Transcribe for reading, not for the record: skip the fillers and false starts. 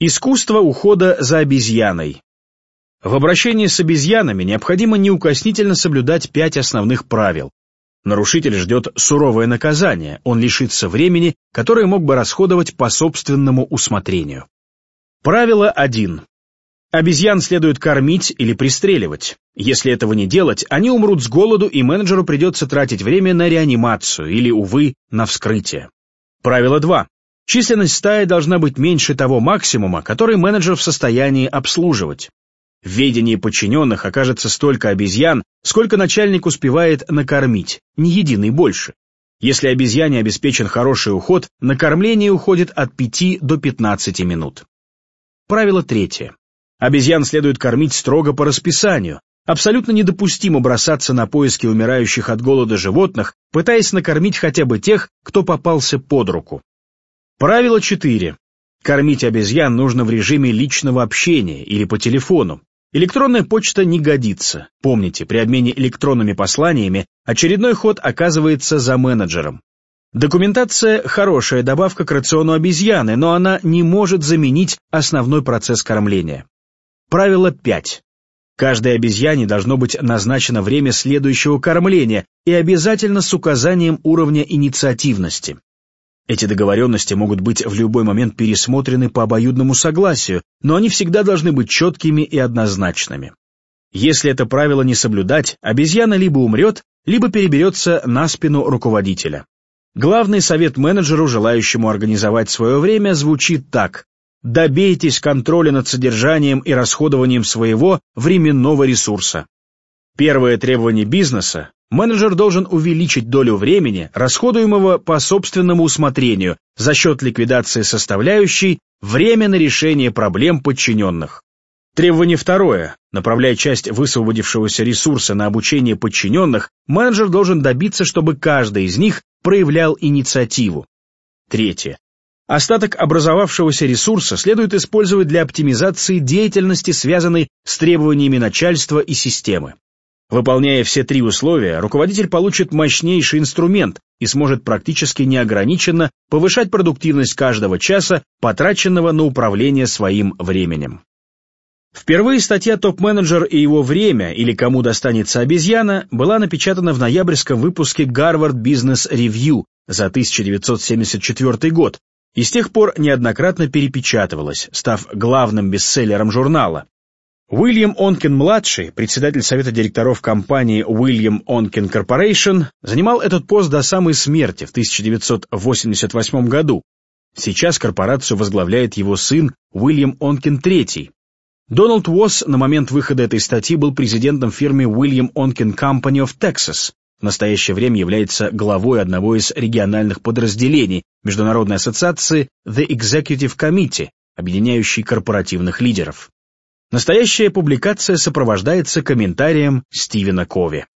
Искусство ухода за обезьяной. В обращении с обезьянами необходимо неукоснительно соблюдать 5 основных правил. Нарушитель ждет суровое наказание, он лишится времени, которое мог бы расходовать по собственному усмотрению. Правило 1. Обезьян следует кормить или пристреливать. Если этого не делать, они умрут с голоду, и менеджеру придется тратить время на реанимацию или, увы, на вскрытие. Правило 2. Численность стаи должна быть меньше того максимума, который менеджер в состоянии обслуживать. В ведении подчиненных окажется столько обезьян, сколько начальник успевает накормить, ни единой больше. Если обезьяне обеспечен хороший уход, на кормление уходит от 5 до 15 минут. Правило 3. Обезьян следует кормить строго по расписанию. Абсолютно недопустимо бросаться на поиски умирающих от голода животных, пытаясь накормить хотя бы тех, кто попался под руку. Правило 4. Кормить обезьян нужно в режиме личного общения или по телефону. Электронная почта не годится. Помните, при обмене электронными посланиями очередной ход оказывается за менеджером. Документация – хорошая добавка к рациону обезьяны, но она не может заменить основной процесс кормления. Правило 5. Каждой обезьяне должно быть назначено время следующего кормления и обязательно с указанием уровня инициативности. Эти договоренности могут быть в любой момент пересмотрены по обоюдному согласию, но они всегда должны быть четкими и однозначными. Если это правило не соблюдать, обезьяна либо умрет, либо переберется на спину руководителя. Главный совет менеджеру, желающему организовать свое время, звучит так: добейтесь контроля над содержанием и расходованием своего временного ресурса. Первое требование бизнеса: менеджер должен увеличить долю времени, расходуемого по собственному усмотрению, за счет ликвидации составляющей время на решение проблем подчиненных. Требование второе: направляя часть высвободившегося ресурса на обучение подчиненных, менеджер должен добиться, чтобы каждый из них проявлял инициативу. Третье: остаток образовавшегося ресурса следует использовать для оптимизации деятельности, связанной с требованиями начальства и системы. Выполняя все 3 условия, руководитель получит мощнейший инструмент и сможет практически неограниченно повышать продуктивность каждого часа, потраченного на управление своим временем. Впервые статья «Топ-менеджер и его время» или «Кому достанется обезьяна» была напечатана в ноябрьском выпуске Harvard Business Review за 1974 год и с тех пор неоднократно перепечатывалась, став главным бестселлером журнала. Уильям Онкен-младший, председатель совета директоров компании William Onken Corporation, занимал этот пост до самой смерти в 1988 году. Сейчас корпорацию возглавляет его сын Уильям Онкен III. Дональд Уосс на момент выхода этой статьи был президентом фирмы William Onken Company of Texas. В настоящее время является главой одного из региональных подразделений Международной ассоциации The Executive Committee, объединяющей корпоративных лидеров. Настоящая публикация сопровождается комментарием Стивена Кови.